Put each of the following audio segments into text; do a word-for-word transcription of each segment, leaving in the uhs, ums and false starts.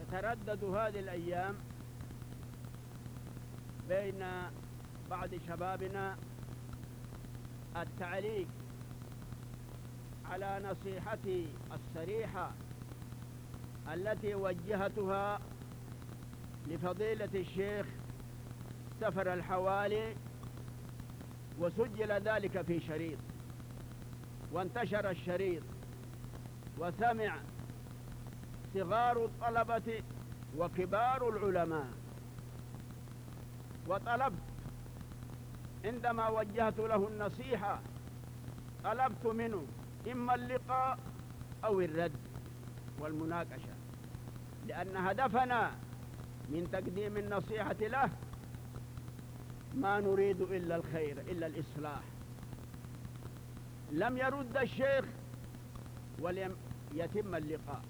يتردد هذه الأيام بين بعض شبابنا التعليق على نصيحتي الصريحة التي وجهتها لفضيلة الشيخ سفر الحوالي، وسجل ذلك في شريط وانتشر الشريط وسمع صغار الطلبة وكبار العلماء. وطلبت عندما وجهت له النصيحة طلبت منه إما اللقاء أو الرد والمناقشة، لأن هدفنا من تقديم النصيحة له ما نريد إلا الخير إلا الإصلاح. لم يرد الشيخ ولم يتم اللقاء.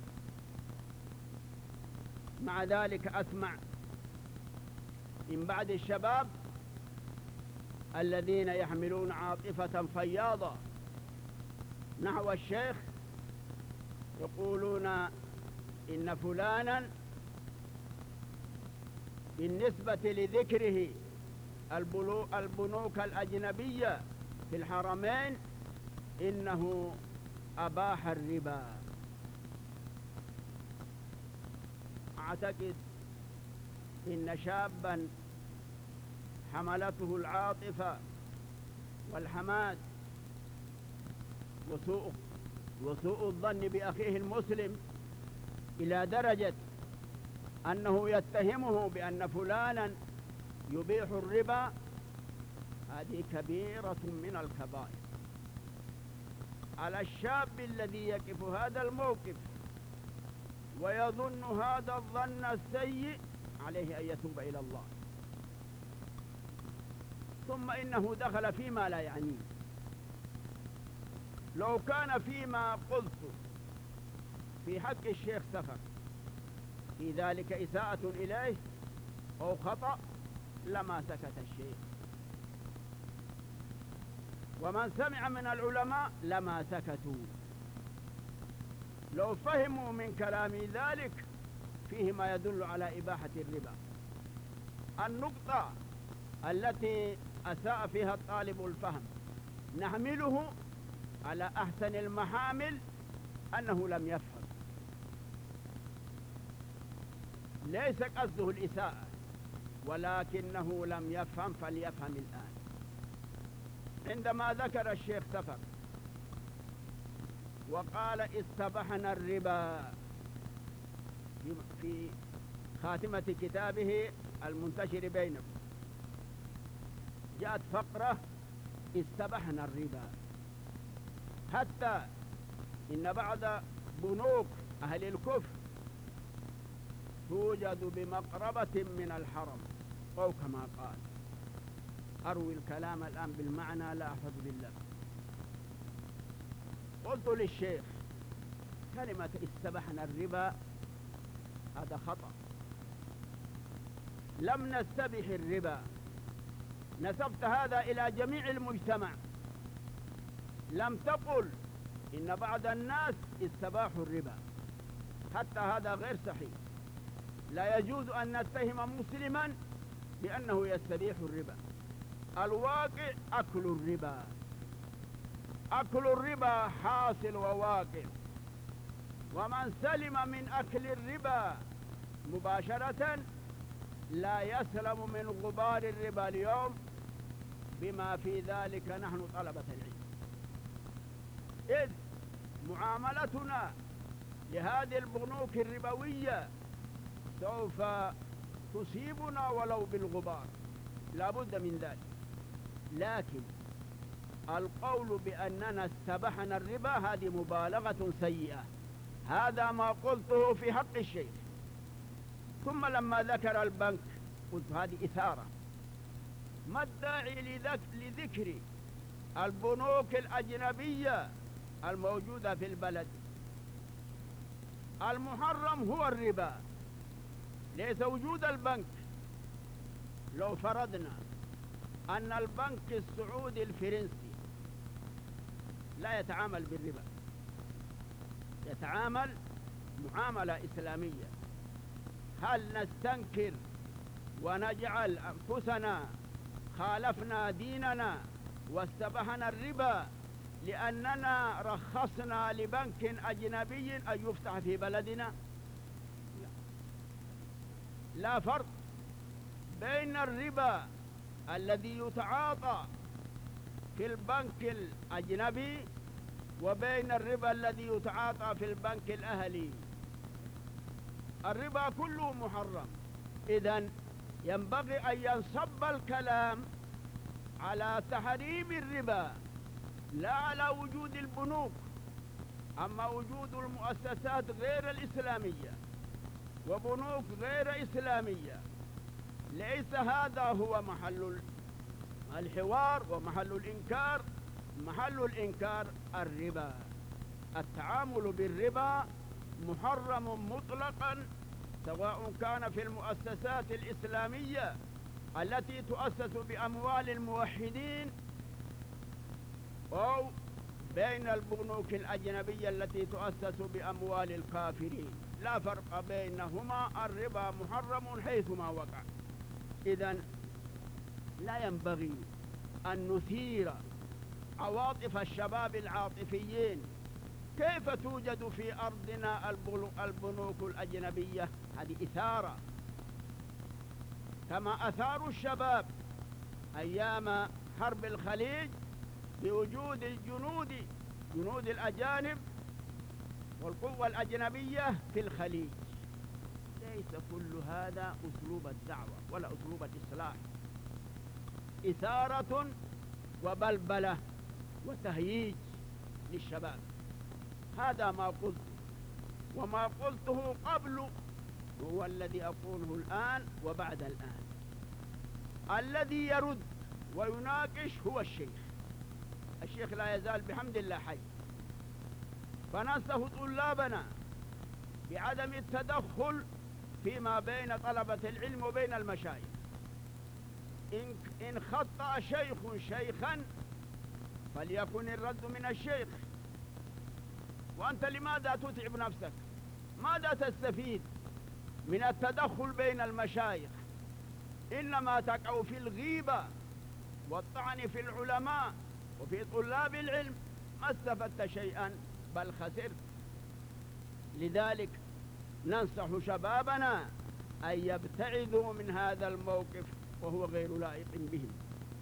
مع ذلك أسمع من بعض الشباب الذين يحملون عاطفة فياضة نحو الشيخ يقولون إن فلانا بالنسبة لذكره البنوك الأجنبية في الحرمين إنه أباح الربا. أعتقد إن شابا حملته العاطفة والحماس وسوء وسوء الظن بأخيه المسلم إلى درجة أنه يتهمه بأن فلانا يبيح الربا، هذه كبيرة من الكبائر. على الشاب الذي يقف هذا الموقف ويظن هذا الظن السيء عليه أن يتوب إلى الله. ثم إنه دخل فيما لا يعنيه. لو كان فيما قلت في حق الشيخ سفر في ذلك إساءة إليه أو خطأ لما سكت الشيخ، ومن سمع من العلماء لما سكتوا. لو فهموا من كلامي ذلك فيه ما يدل على إباحة الربا. النقطة التي أساء فيها الطالب الفهم نحمله على أحسن المحامل أنه لم يفهم، ليس قصده الإساءة ولكنه لم يفهم، فليفهم الآن. عندما ذكر الشيخ سفر وقال استبحنا الربا في خاتمة كتابه المنتشر بينكم، جاءت فقرة استبحنا الربا، حتى إن بعض بنوك أهل الكفر توجد بمقربة من الحرم أو كما قال. أروي الكلام الآن بالمعنى لا أحفظ بالله. قلت للشيخ كلمة استبحنا الربا هذا خطأ. لم نستبح الربا، نسبت هذا إلى جميع المجتمع. لم تقل إن بعض الناس استباحوا الربا، حتى هذا غير صحيح. لا يجوز أن نتهم مسلما بأنه يستبيح الربا. الواقع أكل الربا، أكل الربا حاصل وواقع، ومن سلم من أكل الربا مباشرة لا يسلم من غبار الربا اليوم، بما في ذلك نحن طلبة العلم. إذ معاملتنا لهذه البنوك الربوية سوف تصيبنا ولو بالغبار، لا بد من ذلك. لكن القول بأننا استبحنا الربا هذه مبالغة سيئة. هذا ما قلته في حق الشيخ. ثم لما ذكر البنك قلت هذه إثارة. ما الداعي لذكر البنوك الأجنبية الموجودة في البلد؟ المحرم هو الربا، ليس وجود البنك. لو فرضنا أن البنك السعودي الفرنسي لا يتعامل بالربا، يتعامل معاملة إسلامية، هل نستنكر ونجعل أنفسنا خالفنا ديننا واستبحنا الربا لأننا رخصنا لبنك أجنبي أن يفتح في بلدنا؟ لا فرق بين الربا الذي يتعاطى في البنك الأجنبي وبين الربا الذي يتعاطى في البنك الأهلي. الربا كله محرم. إذن ينبغي أن ينصب الكلام على تحريم الربا لا على وجود البنوك. أما وجود المؤسسات غير الإسلامية وبنوك غير إسلامية ليس هذا هو محل الحوار ومحل الإنكار. محل الإنكار الربا. التعامل بالربا محرم مطلقا، سواء كان في المؤسسات الإسلامية التي تؤسس بأموال الموحدين أو بين البنوك الأجنبية التي تؤسس بأموال الكافرين. لا فرق بينهما، الربا محرم حيثما وقع. إذن لا ينبغي أن نثير عواطف الشباب العاطفيين. كيف توجد في أرضنا البنوك الأجنبية؟ هذه إثارة، كما أثاروا الشباب أيام حرب الخليج بوجود الجنود جنود الأجانب والقوة الأجنبية في الخليج. ليس كل هذا أسلوب الدعوة ولا أسلوب الإصلاح. إثارة وبلبلة وتهييج للشباب. هذا ما قلت، وما قلته قبل هو الذي أقوله الآن وبعد الآن. الذي يرد ويناقش هو الشيخ. الشيخ لا يزال بحمد الله حي. فننصح طلابنا بعدم التدخل فيما بين طلبة العلم وبين المشايخ. إن, إن خطأ شيخ شيخا فليكن الرد من الشيخ. وأنت لماذا تتعب نفسك؟ ماذا تستفيد من التدخل بين المشايخ؟ إنما تقع في الغيبة والطعن في العلماء وفي طلاب العلم. ما استفدت شيئا بل خسرت. لذلك ننصح شبابنا أن يبتعدوا من هذا الموقف وهو غير لائق بهم.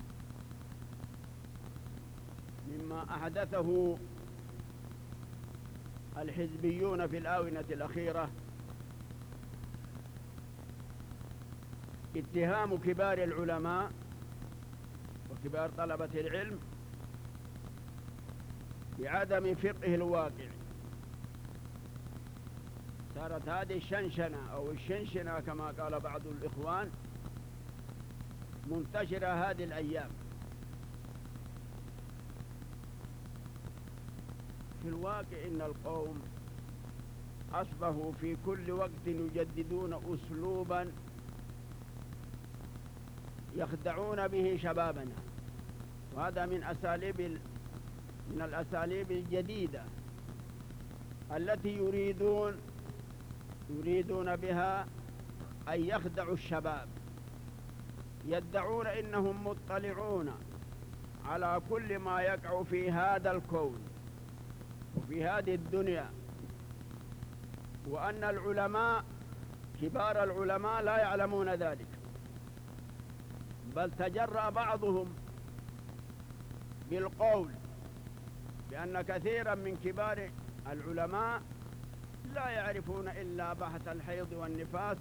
مما أحدثه الحزبيون في الآونة الأخيرة اتهام كبار العلماء وكبار طلبة العلم بعدم فقه الواقع. صارت هذه الشنشنة أو الشنشنة كما قال بعض الإخوان منتشرة هذه الأيام. في الواقع إن القوم أصبحوا في كل وقت يجددون أسلوبا يخدعون به شبابنا، وهذا من أساليب من الأساليب الجديدة التي يريدون يريدون بها أن يخدعوا الشباب. يدعون إنهم مطلعون على كل ما يقع في هذا الكون وفي هذه الدنيا، وأن العلماء كبار العلماء لا يعلمون ذلك، بل تجرأ بعضهم بالقول بأن كثيرا من كبار العلماء لا يعرفون إلا بحث الحيض والنفاس،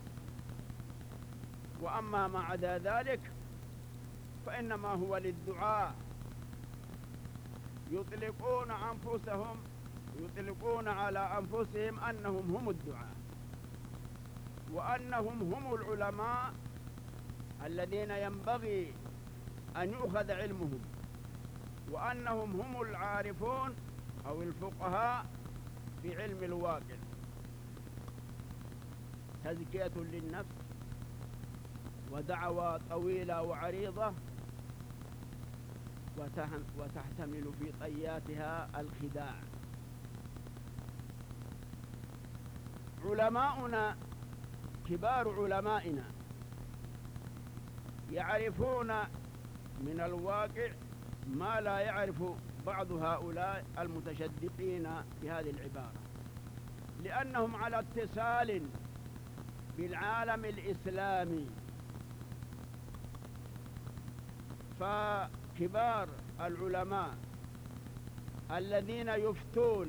وأما ما عدا ذلك فإنما هو للدعاء. يطلقون أنفسهم يطلقون على أنفسهم أنهم هم الدعاء، وأنهم هم العلماء الذين ينبغي أن يؤخذ علمهم، وأنهم هم العارفون أو الفقهاء في علم الواقع. تزكية للنفس ودعوة طويلة وعريضة وتحتمل في طياتها الخداع. علماؤنا كبار علمائنا يعرفون من الواقع ما لا يعرف بعض هؤلاء المتشدقين بهذه العبارة، لأنهم على اتصال بالعالم الإسلامي. فكبار العلماء الذين يفتون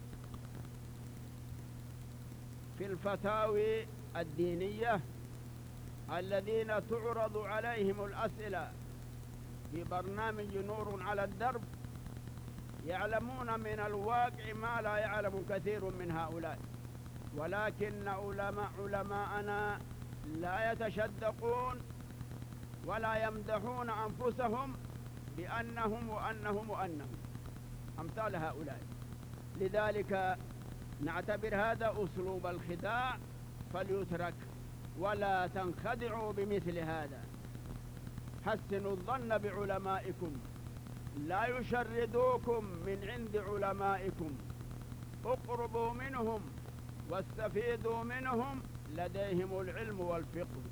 في الفتاوي الدينية، الذين تعرض عليهم الأسئلة في برنامج نور على الدرب، يعلمون من الواقع ما لا يعلم كثير من هؤلاء، ولكن علماء علماءنا لا يتشدقون ولا يمدحون أنفسهم بأنهم وأنهم وأنهم أمثال هؤلاء. لذلك نعتبر هذا أسلوب الخداع فليترك، ولا تنخدعوا بمثل هذا. حسنوا الظن بعلمائكم، لا يشردوكم من عند علمائكم، اقربوا منهم واستفيدوا منهم، لديهم العلم والفقه.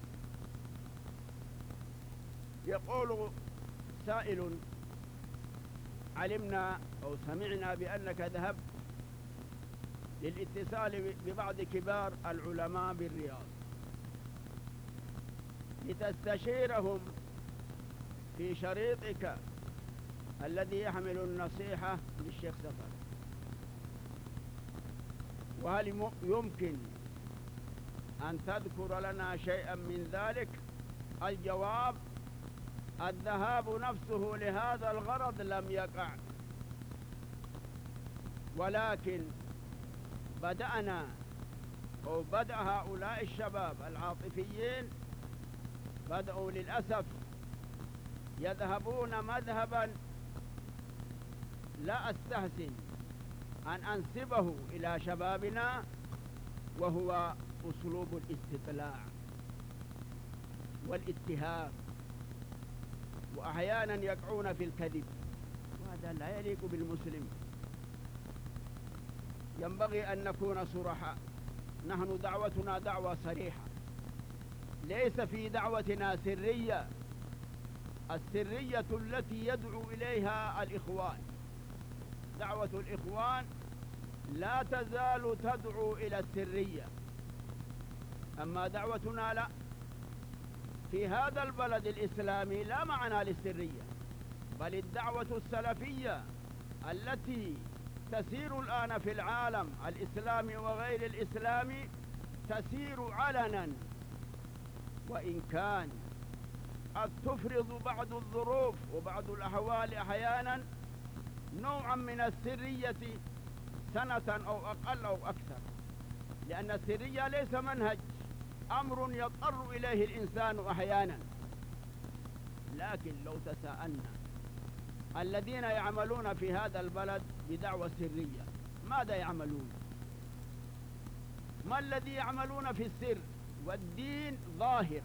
يقول سائل: علمنا أو سمعنا بأنك ذهبت للاتصال ببعض كبار العلماء بالرياض لتستشيرهم في شريطك الذي يحمل النصيحة للشيخ سفر، وهل يمكن أن تذكر لنا شيئا من ذلك؟ الجواب: الذهاب نفسه لهذا الغرض لم يقع، ولكن بدأنا أو بدأ هؤلاء الشباب العاطفيين بدأوا للأسف يذهبون مذهبا لا أستحسن أن أنسبه إلى شبابنا، وهو أسلوب الاستطلاع والاتهام، وأحيانا يقعون في الكذب، وهذا لا يليق بالمسلم. ينبغي أن نكون صرحاء. نحن دعوتنا دعوة صريحة، ليس في دعوتنا سرية، السرية التي يدعو إليها الإخوان. دعوة الإخوان لا تزال تدعو إلى السرية، أما دعوتنا لا. في هذا البلد الإسلامي لا معنى للسرية، بل الدعوة السلفية التي تسير الآن في العالم الإسلامي وغير الإسلامي تسير علنا، وإن كان قد تفرض بعض الظروف وبعض الأحوال أحيانا نوعا من السرية سنة أو أقل أو أكثر، لأن السرية ليس منهج، أمر يضطر إليه الإنسان أحيانا. لكن لو تساءلنا الذين يعملون في هذا البلد بدعوة سرية ماذا يعملون؟ ما الذي يعملون في السر؟ والدين ظاهر،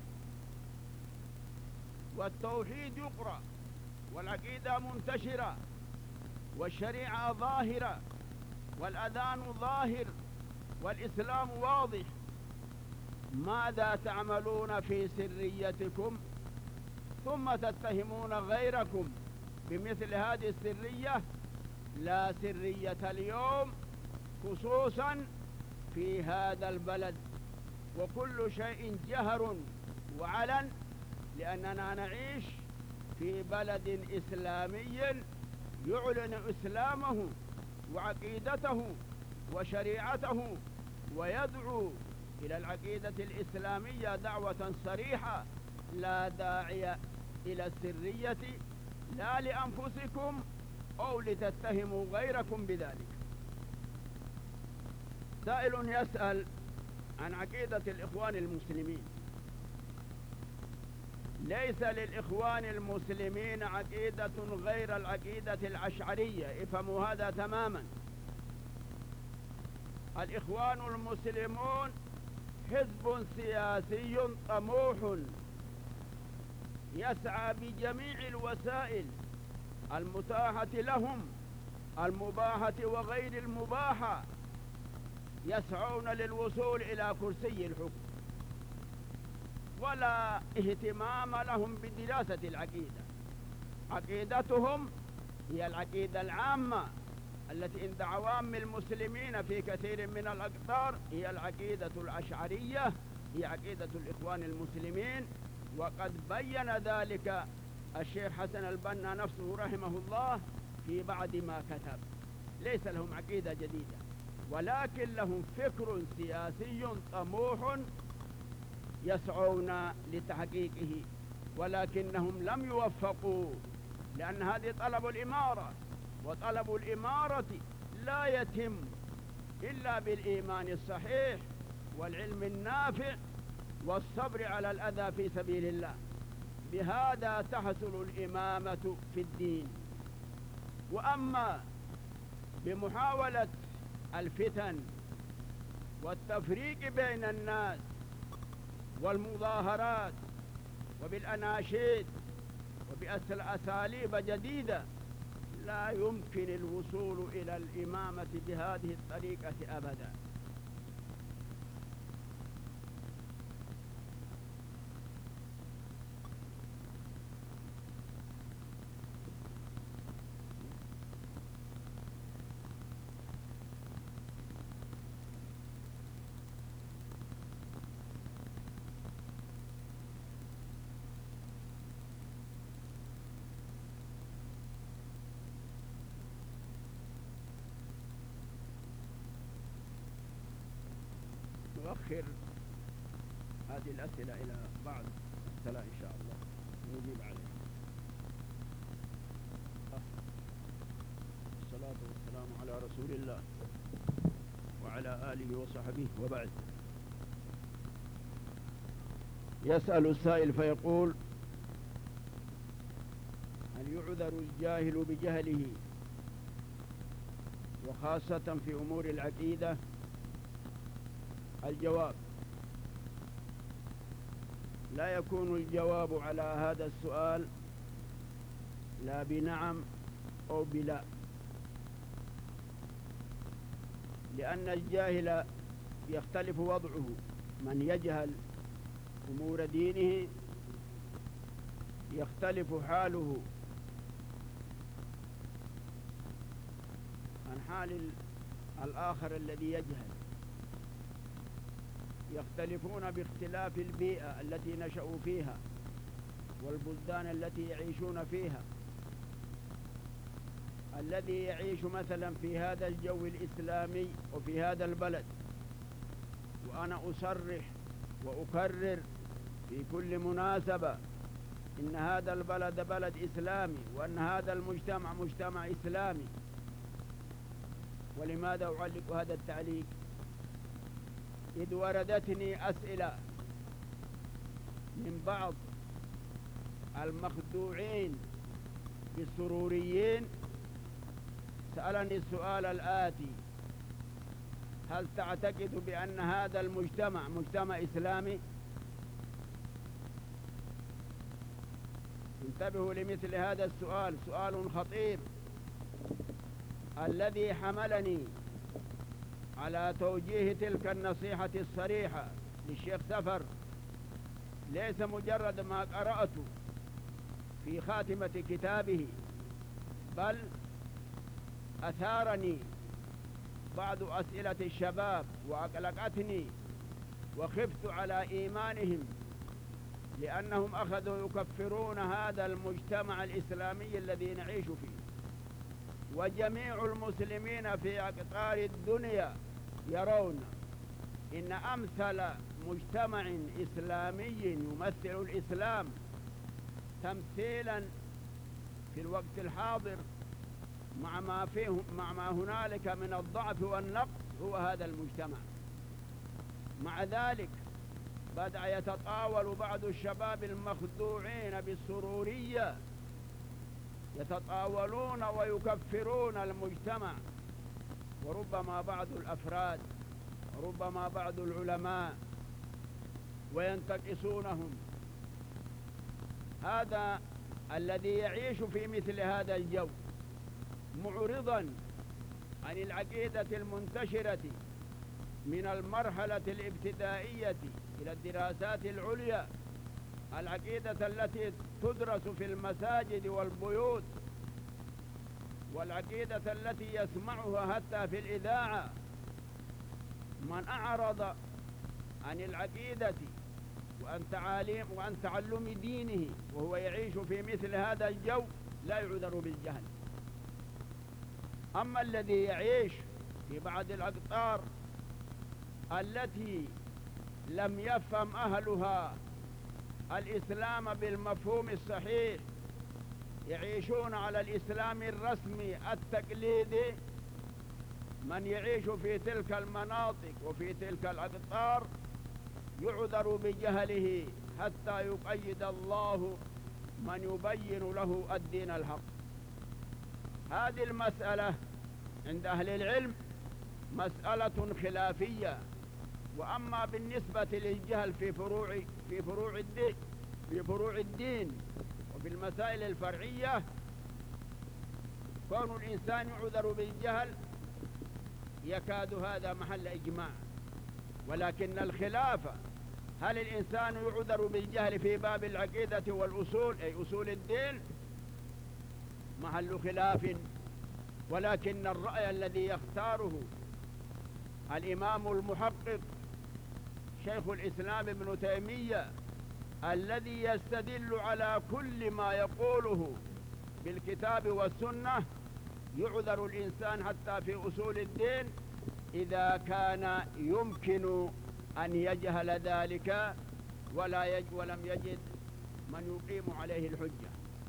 والتوحيد يقرأ، والعقيدة منتشرة، والشريعة ظاهرة، والأذان ظاهر، والإسلام واضح. ماذا تعملون في سريتكم ثم تتهمون غيركم بمثل هذه السرية؟ لا سرية اليوم، خصوصا في هذا البلد، وكل شيء جهر وعلن، لأننا نعيش في بلد إسلامي يعلن إسلامه وعقيدته وشريعته، ويدعو إلى العقيدة الإسلامية دعوة صريحة. لا داعي إلى السرية، لا لأنفسكم أو لتتهموا غيركم بذلك. سائل يسأل عن عقيدة الإخوان المسلمين. ليس للإخوان المسلمين عقيدة غير العقيدة الأشعرية، افهموا هذا تماما. الإخوان المسلمون حزب سياسي طموح يسعى بجميع الوسائل المتاحة لهم، المباحة وغير المباحة، يسعون للوصول إلى كرسي الحكم. ولا اهتمام لهم بدراسة العقيدة. عقيدتهم هي العقيدة العامة التي عند عوام المسلمين في كثير من الأقطار، هي العقيدة الأشعرية، هي عقيدة الإخوان المسلمين. وقد بين ذلك الشيخ حسن البنا نفسه رحمه الله في بعد ما كتب. ليس لهم عقيدة جديدة، ولكن لهم فكر سياسي طموح يسعون لتحقيقه، ولكنهم لم يوفقوا، لأن هذه طلب الإمارة، وطلب الإمارة لا يتم إلا بالإيمان الصحيح والعلم النافع والصبر على الأذى في سبيل الله. بهذا تحصل الإمامة في الدين. وأما بمحاولة الفتن والتفريق بين الناس والمظاهرات وبالأناشيد وبأساليب جديدة، لا يمكن الوصول إلى الإمامة بهذه الطريقة أبدا. نؤخر هذه الأسئلة إلى بعد الصلاة إن شاء الله نجيب عليها. الصلاة والسلام على رسول الله وعلى آله وصحبه، وبعد. يسأل السائل فيقول: هل يعذر الجاهل بجهله وخاصة في أمور العقيدة؟ الجواب: لا يكون الجواب على هذا السؤال لا بنعم أو بلا، لأن الجاهل يختلف وضعه. من يجهل أمور دينه يختلف حاله عن حال الآخر الذي يجهل. يختلفون باختلاف البيئة التي نشأوا فيها والبلدان التي يعيشون فيها. الذي يعيش مثلا في هذا الجو الإسلامي وفي هذا البلد، وأنا أصرح وأكرر في كل مناسبة إن هذا البلد بلد إسلامي، وأن هذا المجتمع مجتمع إسلامي. ولماذا أعلق هذا التعليق؟ إذ وردتني أسئلة من بعض المخدوعين بالسروريين، سألني السؤال الآتي: هل تعتقد بأن هذا المجتمع مجتمع إسلامي؟ انتبهوا لمثل هذا السؤال، سؤال خطير. الذي حملني على توجيه تلك النصيحة الصريحة للشيخ سفر ليس مجرد ما قرأت في خاتمة كتابه، بل أثارني بعض أسئلة الشباب وأقلقتني، وخفت على إيمانهم، لأنهم أخذوا يكفرون هذا المجتمع الإسلامي الذي نعيش فيه. وجميع المسلمين في أقطار الدنيا يرون إن أمثل مجتمع إسلامي يمثل الإسلام تمثيلا في الوقت الحاضر مع ما فيه مع ما هنالك من الضعف والنقص هو هذا المجتمع. مع ذلك بدأ يتطاول بعض الشباب المخدوعين بالسرورية، يتطاولون ويكفرون المجتمع، وربما بعض الأفراد وربما بعض العلماء، وينتقصونهم. هذا الذي يعيش في مثل هذا الجو معرضا عن العقيدة المنتشرة من المرحلة الابتدائية إلى الدراسات العليا العقيدة التي تدرس في المساجد والبيوت، والعقيدة التي يسمعها حتى في الإذاعة. من أعرض عن العقيدة وعن تعاليم وعن تعلم دينه وهو يعيش في مثل هذا الجو لا يعذر بالجهل. أما الذي يعيش في بعض الأقطار التي لم يفهم أهلها الإسلام بالمفهوم الصحيح، يعيشون على الإسلام الرسمي التقليدي، من يعيش في تلك المناطق وفي تلك الأقطار يعذر بجهله حتى يقيد الله من يبين له الدين الحق. هذه المسألة عند أهل العلم مسألة خلافية. وأما بالنسبة للجهل في فروع في فروع الدين في فروع الدين وفي المسائل الفرعية، كون الإنسان يعذر بالجهل يكاد هذا محل إجماع. ولكن الخلاف هل الإنسان يعذر بالجهل في باب العقيدة والأصول أي أصول الدين، محل خلاف. ولكن الرأي الذي يختاره الإمام المحقق شيخ الإسلام ابن تيمية الذي يستدل على كل ما يقوله بالكتاب والسنة، يعذر الإنسان حتى في أصول الدين إذا كان يمكن أن يجهل ذلك ولا يج ولم يجد من يقيم عليه الحجة.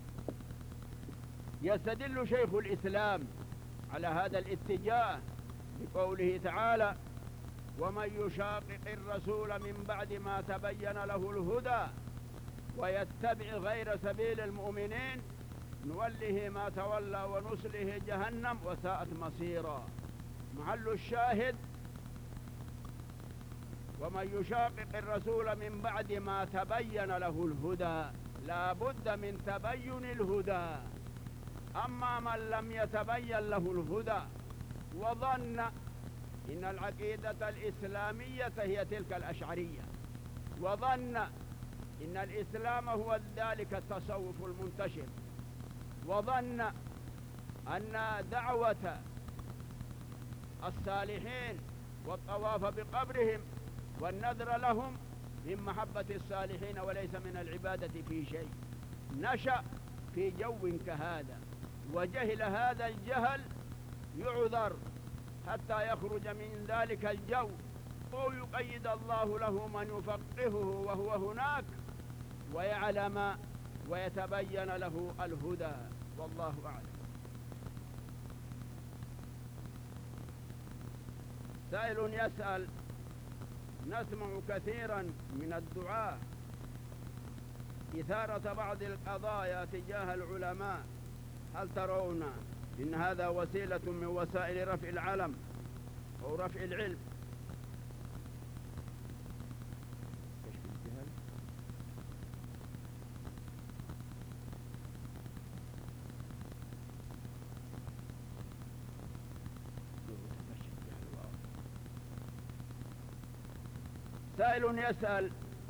يستدل شيخ الإسلام على هذا الاتجاه بقوله تعالى: ومن يشاقق الرسول من بعد ما تبين له الهدى ويتبع غير سبيل المؤمنين نوله ما تولى ونصله جهنم وساءت مصيرا. محل الشاهد: ومن يشاقق الرسول من بعد ما تبين له الهدى، لا بد من تبين الهدى. أما من لم يتبين له الهدى وظن إن العقيدة الإسلامية هي تلك الأشعرية، وظن إن الإسلام هو ذلك التصوف المنتشر، وظن أن دعوة الصالحين والطواف بقبرهم والنذر لهم من محبة الصالحين وليس من العبادة في شيء، نشأ في جو كهذا وجهل هذا الجهل، يعذر حتى يخرج من ذلك الجو، أو يقيد الله له من يفقهه وهو هناك ويعلم ويتبين له الهدى. والله أعلم. سائل يسأل: نسمع كثيرا من الدعاة إثارة بعض القضايا تجاه العلماء، هل ترون إن هذا وسيلة من وسائل رفع العلم أو رفع العلم؟ سائل يسأل: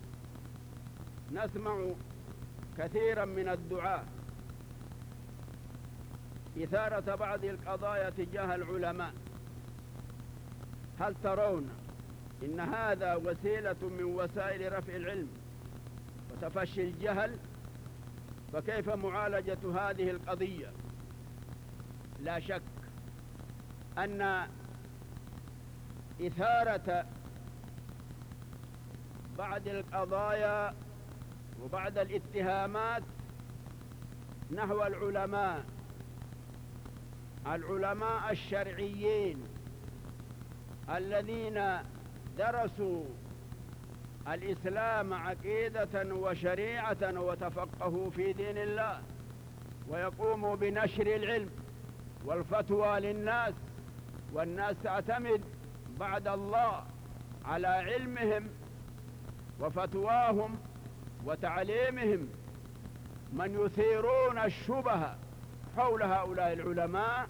نسمع كثيرا من الدعاة إثارة بعض القضايا تجاه العلماء، هل ترون إن هذا وسيلة من وسائل رفع العلم وتفشي الجهل؟ فكيف معالجة هذه القضية؟ لا شك أن إثارة بعض القضايا وبعض الاتهامات نحو العلماء العلماء الشرعيين الذين درسوا الإسلام عقيدة وشريعة وتفقهوا في دين الله، ويقوموا بنشر العلم والفتوى للناس، والناس تعتمد بعد الله على علمهم وفتواهم وتعليمهم، من يثيرون الشبهة حول هؤلاء العلماء،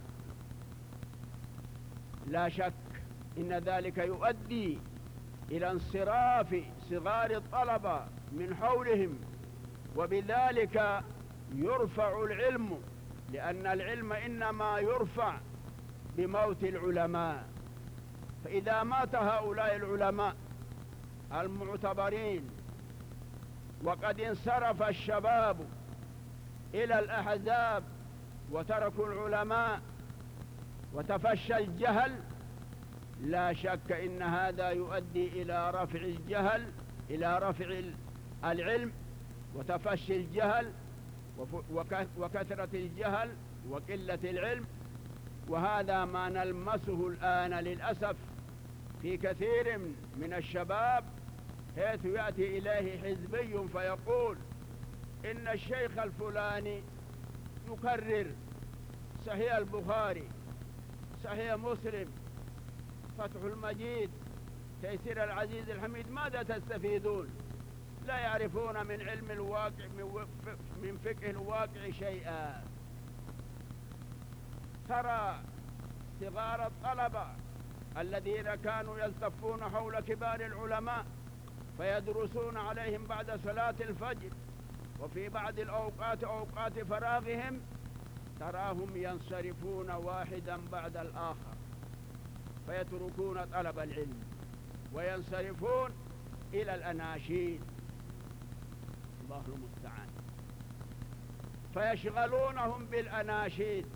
لا شك إن ذلك يؤدي إلى انصراف صغار الطلبة من حولهم وبذلك يرفع العلم، لأن العلم إنما يرفع بموت العلماء. فإذا مات هؤلاء العلماء المعتبرين وقد انصرف الشباب إلى الأحزاب وتركوا العلماء وتفشى الجهل، لا شك إن هذا يؤدي إلى رفع الجهل، إلى رفع العلم وتفشي الجهل وكثرة الجهل وقلة العلم. وهذا ما نلمسه الآن للأسف في كثير من الشباب، حيث يأتي إليه حزبي فيقول إن الشيخ الفلاني يكرر صحيح البخاري، صحيح مسلم، فتح المجيد، تيسير العزيز الحميد. ماذا تستفيدون؟ لا يعرفون من علم الواقع من فقه الواقع شيئا. ترى صغار الطلبة الذين كانوا يلتفون حول كبار العلماء فيدرسون عليهم بعد صلاة الفجر وفي بعض الأوقات أوقات فراغهم، تراهم ينصرفون واحدا بعد الآخر فيتركون طلب العلم وينصرفون إلى الأناشيد، الله المستعان، فيشغلونهم بالأناشيد،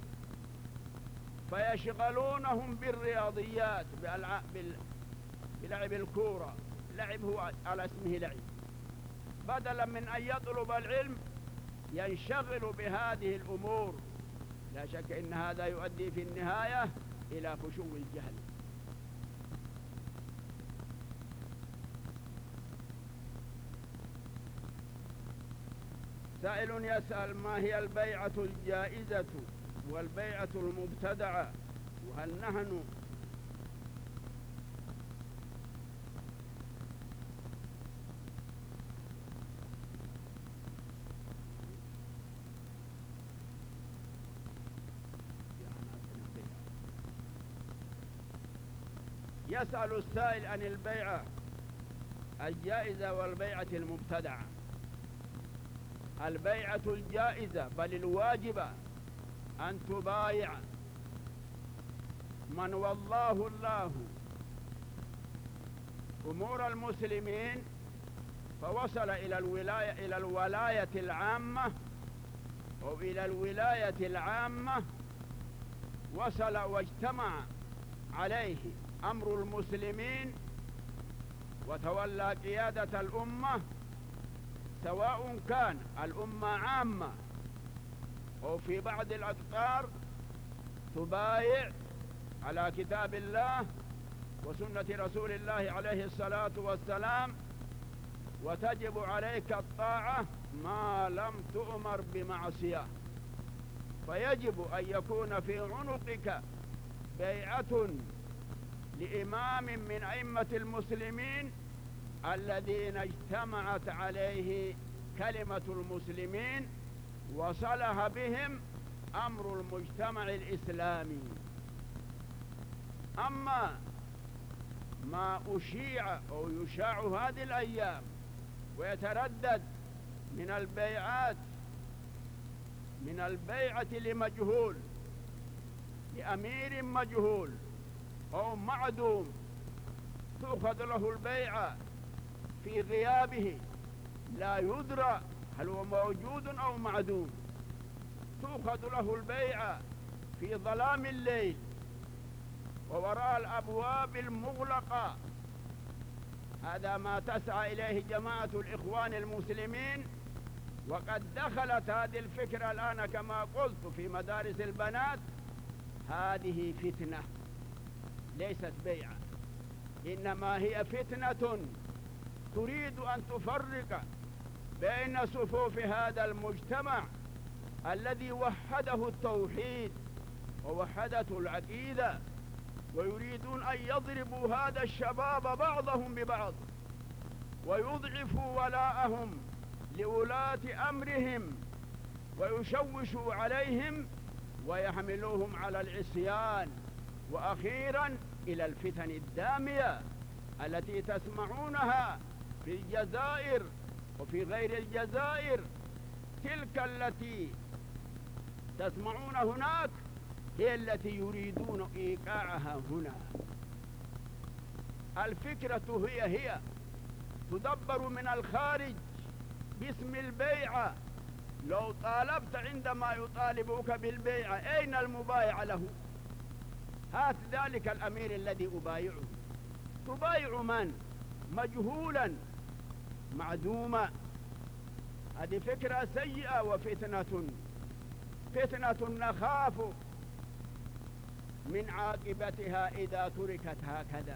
فيشغلونهم بالرياضيات، بلعب الكورة. لعب هو على اسمه لعب، بدلا من أن يطلب العلم ينشغل بهذه الأمور. لا شك إن هذا يؤدي في النهاية إلى فشو الجهل. سائل يسأل: ما هي البيعة الجائزة والبيعة المبتدعة؟ وهل نحن يسأل السائل عن البيعة الجائزة والبيعة المبتدعة. البيعة الجائزة بل الواجبة أن تبايع من والله الله أمور المسلمين فوصل إلى الولاية إلى الولاية العامة أو إلى الولاية العامة، وصل واجتمع عليه أمر المسلمين وتولى قيادة الأمة، سواء كان الأمة عامة أو في بعض الأقطار، تبايع على كتاب الله وسنة رسول الله عليه الصلاة والسلام، وتجب عليك الطاعة ما لم تؤمر بمعصية. فيجب أن يكون في عنقك بيعة لإمام من أئمة المسلمين الذين اجتمعت عليه كلمة المسلمين وصلح بهم أمر المجتمع الإسلامي. أما ما أشيع أو يشاع هذه الأيام ويتردد من البيعات، من البيعة لمجهول، لأمير مجهول أو معدوم، تؤخذ له البيعة في غيابه لا يدرى هل هو موجود أو معدوم، تؤخذ له البيعة في ظلام الليل ووراء الأبواب المغلقة. هذا ما تسعى إليه جماعة الإخوان المسلمين، وقد دخلت هذه الفكرة الآن كما قلت في مدارس البنات. هذه فتنة ليست بيعة، إنما هي فتنة تريد أن تفرق بين صفوف هذا المجتمع الذي وحده التوحيد ووحدته العقيدة، ويريدون أن يضربوا هذا الشباب بعضهم ببعض ويضعفوا ولاءهم لولاة أمرهم ويشوشوا عليهم ويحملوهم على العصيان، وأخيرا إلى الفتن الدامية التي تسمعونها في الجزائر وفي غير الجزائر تلك التي تسمعون هناك هي التي يريدون إيقاعها هنا. الفكرة هي هي تدبر من الخارج باسم البيعة. لو طالبت عندما يطالبوك بالبيعة أين المبايع له؟ هات ذلك الأمير الذي أبايعه. تبايع من؟ مجهولا معدوما. هذه فكرة سيئة وفتنة فتنة نخاف من عاقبتها إذا تركت هكذا.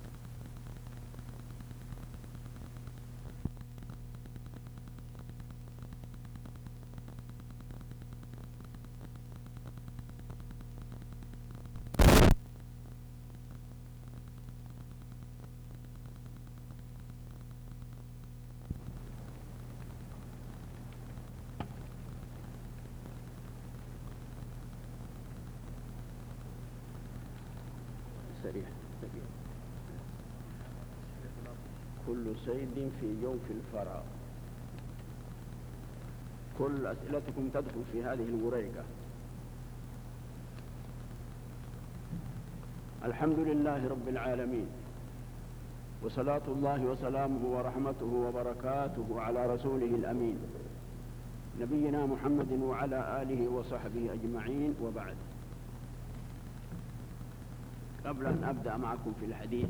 سريع سريع. كل صيد في جوف الفراغ. كل أسئلتكم تدخل في هذه الوريقة. الحمد لله رب العالمين، وصلاة الله وسلامه ورحمته وبركاته على رسوله الأمين نبينا محمد وعلى آله وصحبه أجمعين، وبعد. قبل أن أبدأ معكم في الحديث،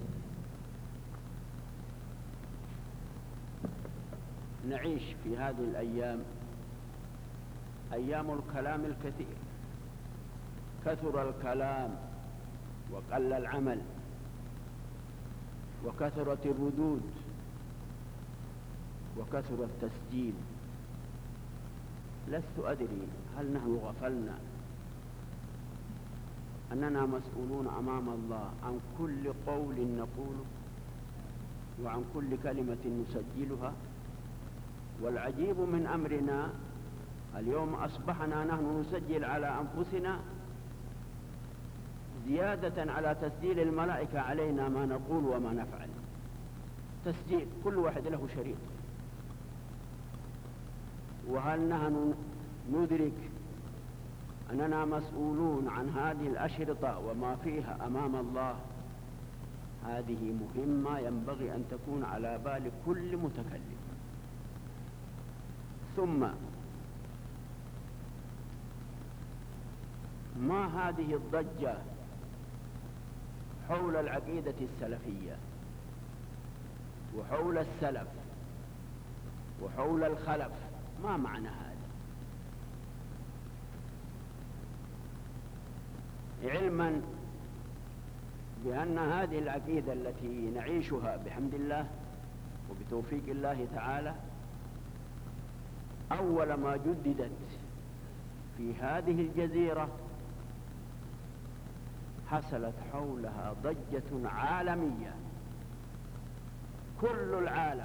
نعيش في هذه الأيام أيام الكلام الكثير. كثر الكلام وقل العمل، وكثرت الردود وكثر التسجيل. لست أدري هل نحن غفلنا أننا مسؤولون أمام الله عن كل قول نقوله وعن كل كلمة نسجلها. والعجيب من أمرنا اليوم أصبحنا نحن نسجل على أنفسنا زيادة على تسجيل الملائكة علينا ما نقول وما نفعل. تسجيل، كل واحد له شريط. وهل نحن ندرك أننا مسؤولون عن هذه الأشرطة وما فيها أمام الله؟ هذه مهمة ينبغي أن تكون على بال كل متكلم. ثم ما هذه الضجة حول العقيدة السلفية وحول السلف وحول الخلف؟ ما معنى هذا؟ علما بأن هذه العقيدة التي نعيشها بحمد الله وبتوفيق الله تعالى أول ما جددت في هذه الجزيرة حصلت حولها ضجة عالمية. كل العالم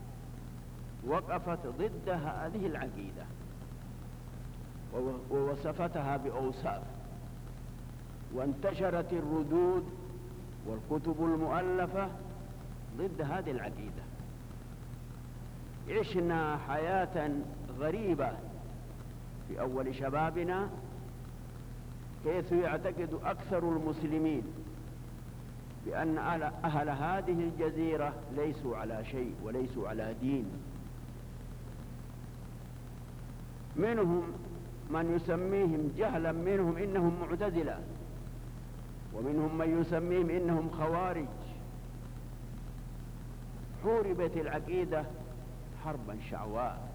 وقفت ضد هذه العقيدة ووصفتها بأوصاف، وانتشرت الردود والكتب المؤلفة ضد هذه العقيدة. عشنا حياة غريبة في أول شبابنا، حيث يعتقد أكثر المسلمين بأن أهل هذه الجزيرة ليسوا على شيء وليسوا على دين. منهم من يسميهم جهلا منهم إنهم معتزلة، ومنهم من يسميهم إنهم خوارج. حوربت العقيدة حربا شعواء.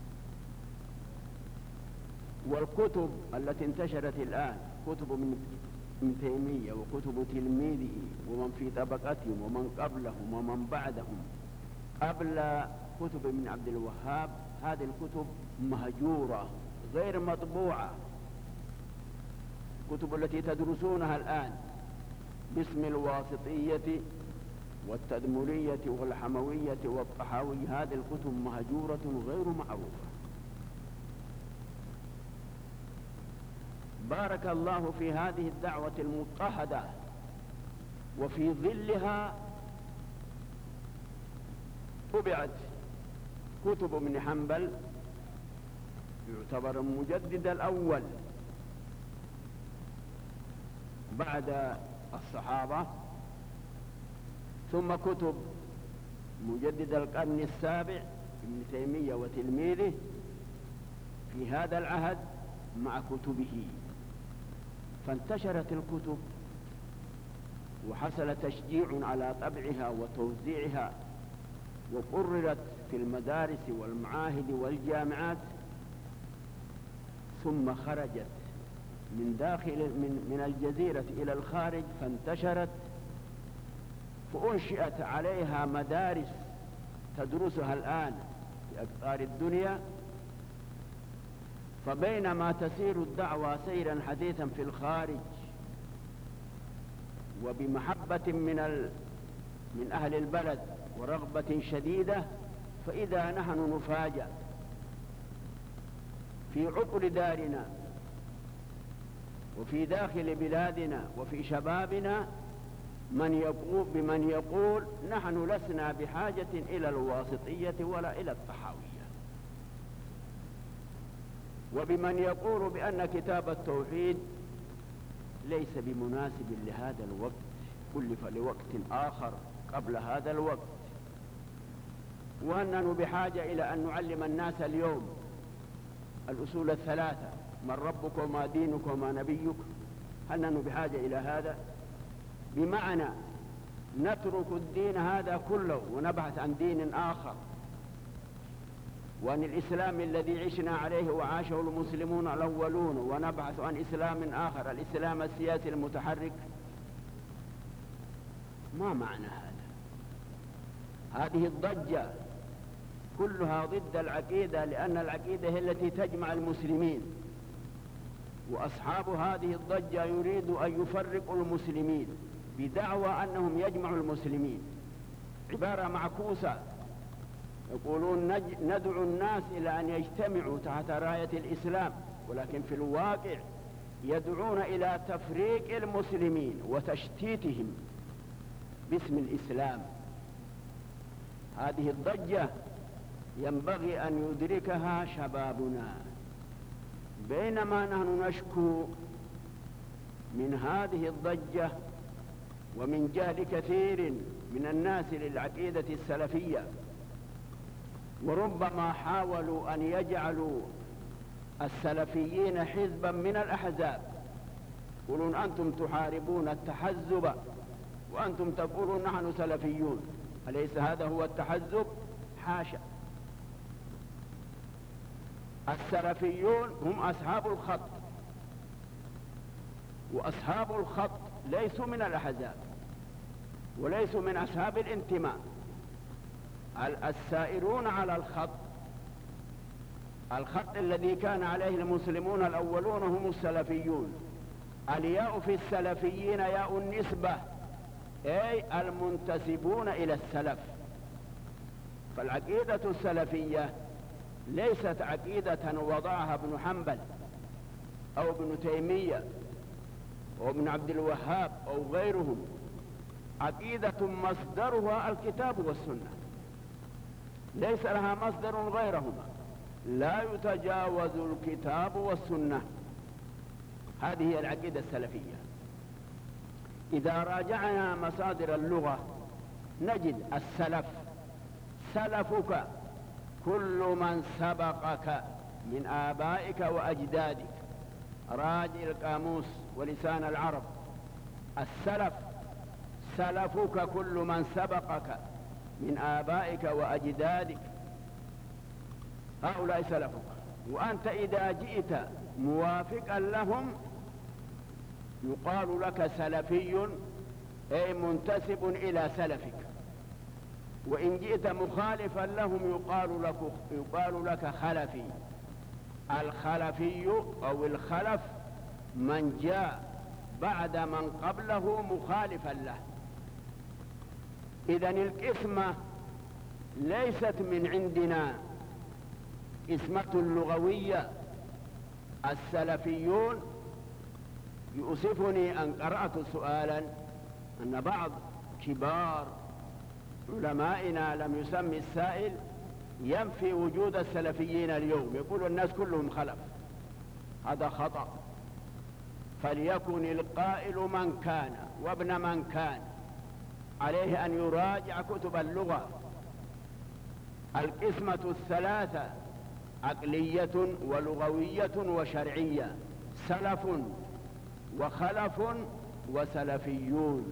والكتب التي انتشرت الآن كتب من تيمية وكتب تلميذه ومن في طبقتهم ومن قبلهم ومن بعدهم قبل كتب ابن عبد الوهاب، هذه الكتب مهجورة غير مطبوعة. الكتب التي تدرسونها الآن باسم الواسطية والتدمرية والحموية والطحاوي، هذه الكتب مهجورة غير معروفة. بارك الله في هذه الدعوة المضطهدة، وفي ظلها طبعت كتب ابن حنبل يعتبر المجدد الأول بعد الصحابة، ثم كتب مجدد القرن السابع ابن تيمية وتلميذه في هذا العهد مع كتبه، فانتشرت الكتب وحصل تشجيع على طبعها وتوزيعها، وقررت في المدارس والمعاهد والجامعات، ثم خرجت من داخل من, من الجزيرة إلى الخارج فانتشرت، فأنشئت عليها مدارس تدرسها الآن في أقطار الدنيا. فبينما تسير الدعوة سيرا حديثا في الخارج وبمحبة من, ال... من أهل البلد ورغبة شديدة، فإذا نحن نفاجأ في عقر دارنا وفي داخل بلادنا وفي شبابنا من يقول بمن يقول نحن لسنا بحاجة إلى الواسطية ولا إلى الطحاوية، وبمن يقول بأن كتاب التوحيد ليس بمناسب لهذا الوقت، كلف لوقت آخر قبل هذا الوقت، وأننا بحاجة إلى أن نعلم الناس اليوم الأصول الثلاثة: من ربك وما دينك وما نبيك. هل نحن بحاجة إلى هذا؟ بمعنى نترك الدين هذا كله ونبحث عن دين آخر، وأن الإسلام الذي عشنا عليه وعاشه المسلمون الأولون، ونبحث عن إسلام آخر، الإسلام السياسي المتحرك. ما معنى هذا؟ هذه الضجة كلها ضد العقيدة، لأن العقيدة هي التي تجمع المسلمين، وأصحاب هذه الضجة يريدوا أن يفرقوا المسلمين بدعوى أنهم يجمعوا المسلمين. عبارة معكوسة، يقولون ندعو الناس إلى أن يجتمعوا تحت راية الإسلام، ولكن في الواقع يدعون إلى تفريق المسلمين وتشتيتهم باسم الإسلام. هذه الضجة ينبغي أن يدركها شبابنا، بينما نحن نشكو من هذه الضجة ومن جهل كثير من الناس للعقيدة السلفية، وربما حاولوا أن يجعلوا السلفيين حزبا من الأحزاب، يقولون أنتم تحاربون التحزب وأنتم تقولون نحن سلفيون. أليس هذا هو التحزب؟ حاشا. السلفيون هم أصحاب الخط، وأصحاب الخط ليسوا من الأحزاب وليسوا من أصحاب الانتماء. السائرون على الخط، الخط الذي كان عليه المسلمون الأولون هم السلفيون. الياء في السلفيين ياء النسبة، أي المنتسبون إلى السلف. فالعقيدة السلفية ليست عقيدة وضعها ابن حنبل أو ابن تيمية أو ابن عبد الوهاب أو غيرهم، عقيدة مصدرها الكتاب والسنة، ليس لها مصدر غيرهما، لا يتجاوز الكتاب والسنة. هذه هي العقيدة السلفية. إذا راجعنا مصادر اللغة نجد السلف، سلفك كل من سبقك من آبائك وأجدادك. راجع القاموس ولسان العرب، السلف سلفك كل من سبقك من آبائك وأجدادك، هؤلاء سلفك. وأنت إذا جئت موافقا لهم يقال لك سلفي، أي منتسب إلى سلفك. وإن جئت مخالفا لهم يقال لك, يقال لك خلفي. الخلفي أو الخلف من جاء بعد من قبله مخالفا له. إذن القسمة ليست من عندنا قسمة لغوية. السلفيون، يؤسفني أن قرأت سؤالا أن بعض كبار علمائنا لم يسمي السائل ينفي وجود السلفيين اليوم، يقول الناس كلهم خلف. هذا خطأ. فليكن القائل من كان وابن من كان عليه أن يراجع كتب اللغة. القسمة الثلاثة عقلية ولغوية وشرعية، سلف وخلف وسلفيون.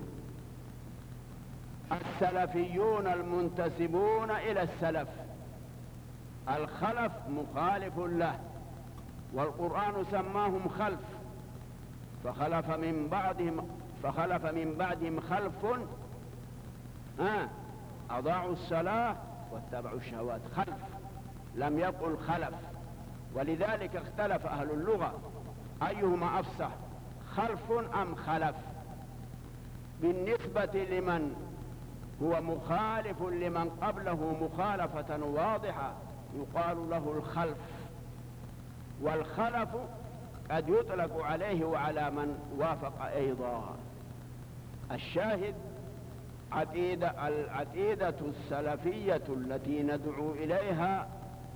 السلفيون المنتسبون إلى السلف، الخلف مخالف له، والقرآن سماهم خلف. فخلف من بعدهم فخلف من بعدهم خلف آه أضاعوا الصلاة واتبعوا الشهوات. خلف، لم يقل خلف. ولذلك اختلف أهل اللغة أيهما أفصح، خلف أم خلف. بالنسبة لمن هو مخالف لمن قبله مخالفة واضحة يقال له الخلف. والخلف قد يطلق عليه وعلى من وافق أيضا. الشاهد عقيدة العقيدة السلفية التي ندعو إليها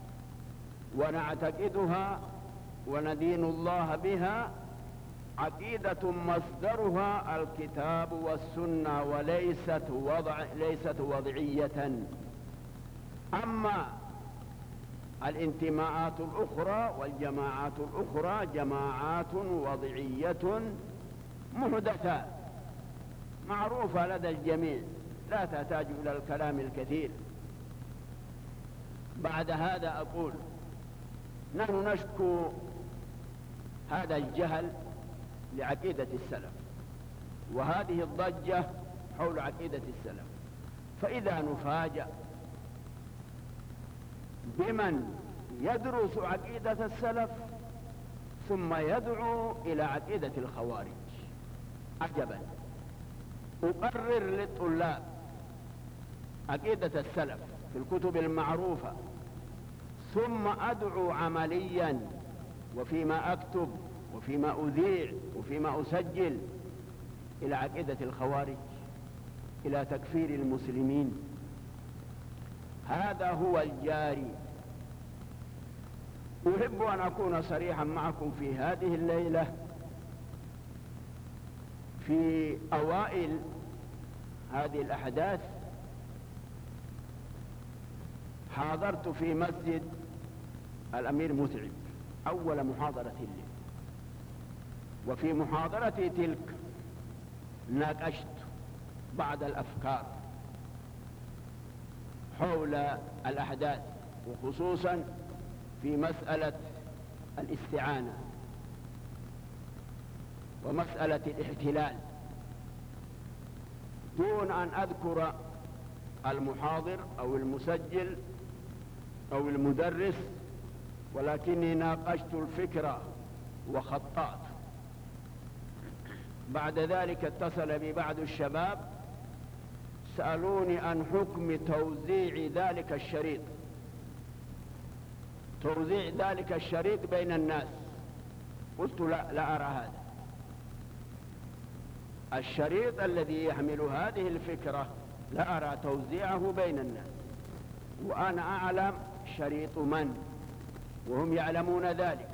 ونعتقدها وندين الله بها عقيدة مصدرها الكتاب والسنة، وليست وضع ليست وضعية. أما الانتماءات الأخرى والجماعات الأخرى جماعات وضعية محدثة معروفة لدى الجميع، لا تحتاج إلى الكلام الكثير. بعد هذا أقول نحن نشكو هذا الجهل لعقيدة السلف وهذه الضجة حول عقيدة السلف، فإذا نفاجأ بمن يدرس عقيدة السلف ثم يدعو إلى عقيدة الخوارج، عجبا. أقرر للطلاب عقيدة السلف في الكتب المعروفة، ثم أدعو عمليا وفيما أكتب وفيما أذيع وفيما أسجل إلى عقيدة الخوارج، إلى تكفير المسلمين. هذا هو الجاري. أحب أن أكون صريحا معكم في هذه الليلة. في أوائل هذه الأحداث حاضرت في مسجد الأمير متعب أول محاضرة لي، وفي محاضرتي تلك ناقشت بعض الأفكار حول الأحداث، وخصوصا في مسألة الاستعانة ومسألة الاحتلال، دون أن أذكر المحاضر أو المسجل أو المدرس، ولكني ناقشت الفكرة وخطأت. بعد ذلك اتصل بي بعض الشباب سألوني عن حكم توزيع ذلك الشريط توزيع ذلك الشريط بين الناس. قلت لا, لا أرى هذا. الشريط الذي يحمل هذه الفكرة لا أرى توزيعه بين الناس، وأنا أعلم شريط من، وهم يعلمون ذلك.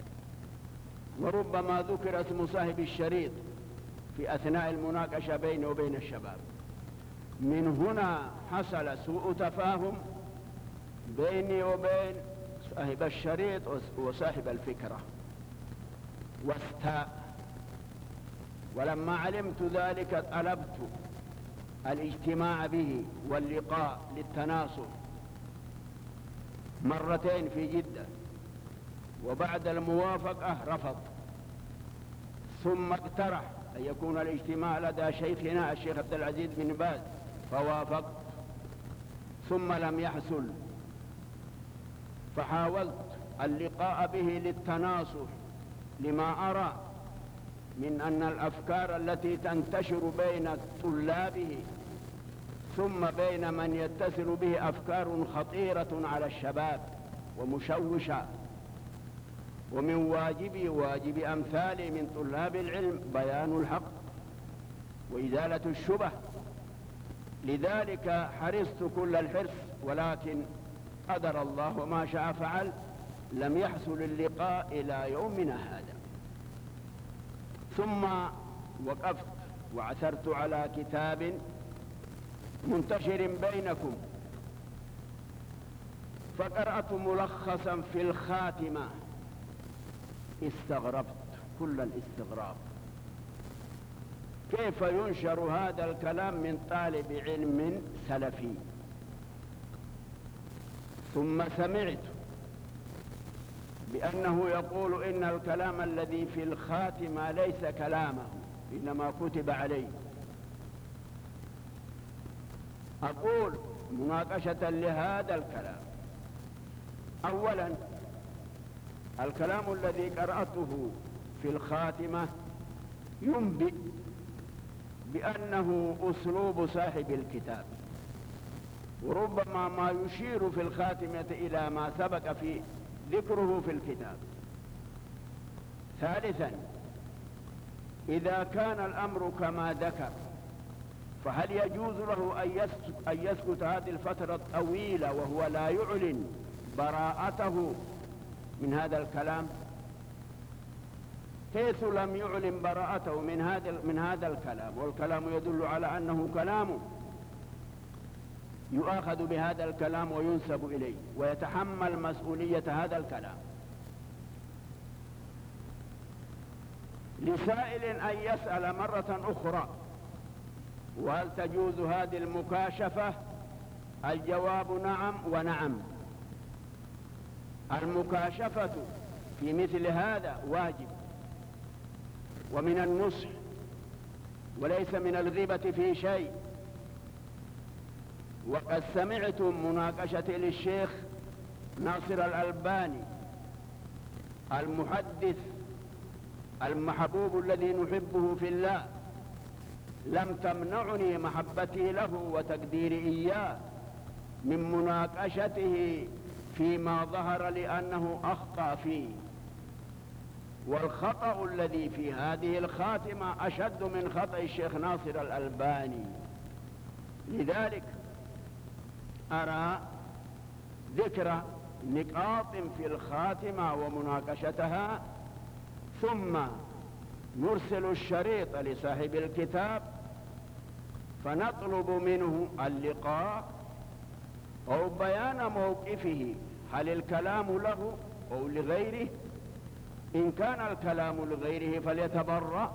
وربما ذكر اسم صاحب الشريط في أثناء المناقشة بيني وبين الشباب. من هنا حصل سوء تفاهم بيني وبين صاحب الشريط وصاحب الفكرة واستاء. ولما علمت ذلك طلبت الاجتماع به واللقاء للتناصر مرتين في جدة، وبعد الموافقة رفض، ثم اقترح أن يكون الاجتماع لدى شيخنا الشيخ عبد العزيز بن باز، فوافقت، ثم لم يحصل. فحاولت اللقاء به للتناصر لما أرى من أن الأفكار التي تنتشر بين طلابه ثم بين من يتصل به أفكار خطيرة على الشباب ومشوشة، ومن واجبي واجب أمثالي من طلاب العلم بيان الحق وإزالة الشبه. لذلك حرصت كل الحرص، ولكن قدر الله وما شاء فعل، لم يحصل اللقاء إلى يومنا هذا. ثم وقفت وعثرت على كتاب منتشر بينكم، فقرأت ملخصا في الخاتمة، استغربت كل الاستغراب. كيف ينشر هذا الكلام من طالب علم سلفي؟ ثم سمعت بأنه يقول إن الكلام الذي في الخاتمة ليس كلامه، إنما كتب عليه. أقول مناقشة لهذا الكلام: أولا، الكلام الذي قرأته في الخاتمة ينبئ بأنه أسلوب صاحب الكتاب، وربما ما يشير في الخاتمة إلى ما سبق في ذكره في الكتاب. ثالثا، إذا كان الأمر كما ذكر، فهل يجوز له أن يسكت هذه الفترة الطويلة وهو لا يعلن براءته من هذا الكلام، حيث لم يعلن براءته من هذا من هذا الكلام، والكلام يدل على أنه كلامه، يؤاخذ بهذا الكلام وينسب إليه ويتحمل مسؤولية هذا الكلام. لسائل أن يسأل مرة أخرى: وهل تجوز هذه المكاشفة؟ الجواب نعم ونعم. المكاشفة في مثل هذا واجب ومن النصح، وليس من الغيبة في شيء. وقد سمعتم مناقشتي للشيخ ناصر الألباني المحدث المحبوب الذي نحبه في الله، لم تمنعني محبتي له وتقديري إياه من مناقشته فيما ظهر لأنه أخطأ فيه، والخطأ الذي في هذه الخاتمة أشد من خطأ الشيخ ناصر الألباني. لذلك أرى ذكر نقاط في الخاتمة ومناقشتها، ثم نرسل الشريط لصاحب الكتاب فنطلب منه اللقاء أو بيان موقفه، هل الكلام له أو لغيره؟ إن كان الكلام لغيره فليتبرأ،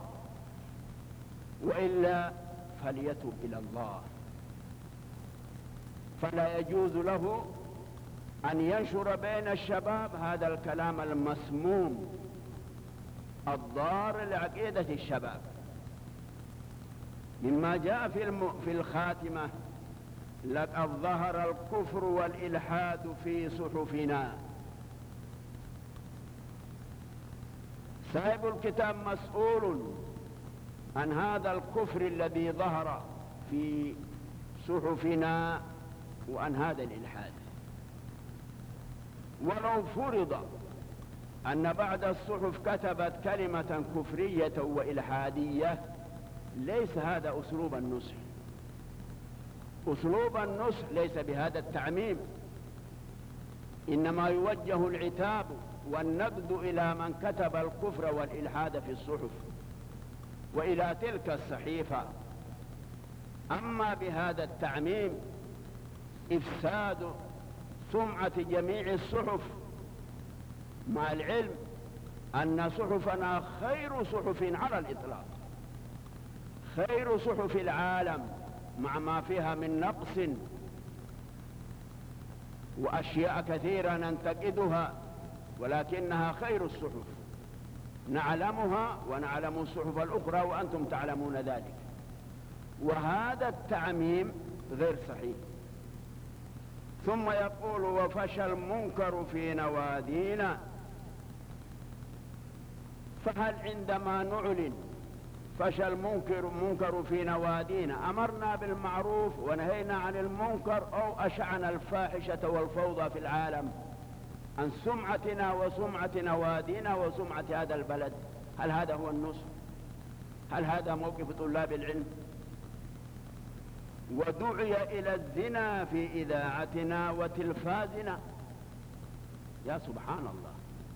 وإلا فليتوب إلى الله. فلا يجوز له أن ينشر بين الشباب هذا الكلام المسموم الضار لعقيدة الشباب. مما جاء في, الم... في الخاتمة: لقد ظهر الكفر والإلحاد في صحفنا. صاحب الكتاب مسؤول عن هذا الكفر الذي ظهر في صحفنا وعن هذا الإلحاد. ولو فرض أن بعض الصحف كتبت كلمة كفرية وإلحادية، ليس هذا أسلوب النصح. أسلوب النصح ليس بهذا التعميم، إنما يوجه العتاب والنقد إلى من كتب الكفر والإلحاد في الصحف وإلى تلك الصحيفة. أما بهذا التعميم إفساد سمعة جميع الصحف، مع العلم أن صحفنا خير صحف على الإطلاق، خير صحف العالم، مع ما فيها من نقص وأشياء كثيرة ننتقدها، ولكنها خير الصحف، نعلمها ونعلم الصحف الأخرى وأنتم تعلمون ذلك. وهذا التعميم غير صحيح. ثم يقول: وفشى المنكر في نوادينا. فهل عندما نعلن فشى المنكر منكر في نوادينا أمرنا بالمعروف ونهينا عن المنكر، أو أشعنا الفاحشة والفوضى في العالم عن سمعتنا وسمعة نوادينا وسمعة هذا البلد؟ هل هذا هو النصح؟ هل هذا موقف طلاب العلم؟ ودعي إلى الزنا في إذاعتنا وتلفازنا. يا سبحان الله،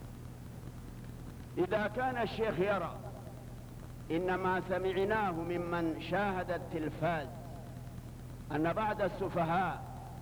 إذا كان الشيخ يرى إن ما سمعناه ممن شاهد التلفاز أن بعض السفهاء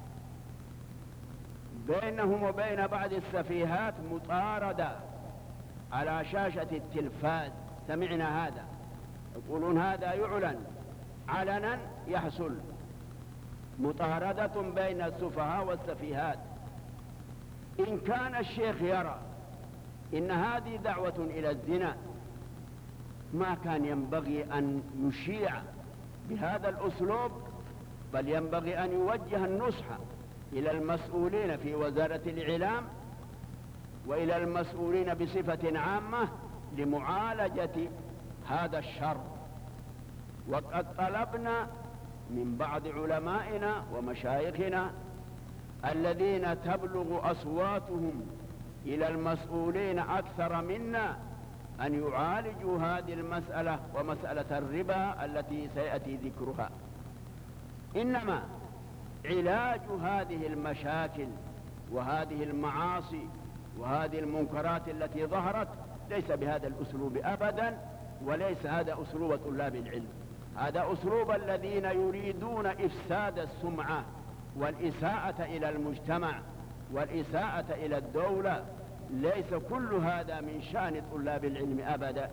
بينهم وبين بعض السفيهات مطاردة على شاشة التلفاز، سمعنا هذا، يقولون هذا يعلن علنا، يحصل مطاردة بين السفهاء والسفيهات. إن كان الشيخ يرى إن هذه دعوة إلى الزنا، ما كان ينبغي أن يشيع بهذا الأسلوب، بل ينبغي أن يوجه النصح إلى المسؤولين في وزارة الإعلام وإلى المسؤولين بصفة عامة لمعالجة هذا الشر. وقد طلبنا من بعض علمائنا ومشايخنا الذين تبلغ أصواتهم إلى المسؤولين أكثر منا أن يعالجوا هذه المسألة ومسألة الربا التي سيأتي ذكرها. إنما علاج هذه المشاكل وهذه المعاصي وهذه المنكرات التي ظهرت ليس بهذا الأسلوب أبدا، وليس هذا أسلوب طلاب العلم. هذا أسلوب الذين يريدون إفساد السمعة والإساءة إلى المجتمع والإساءة إلى الدولة. ليس كل هذا من شأن طلاب العلم أبدا.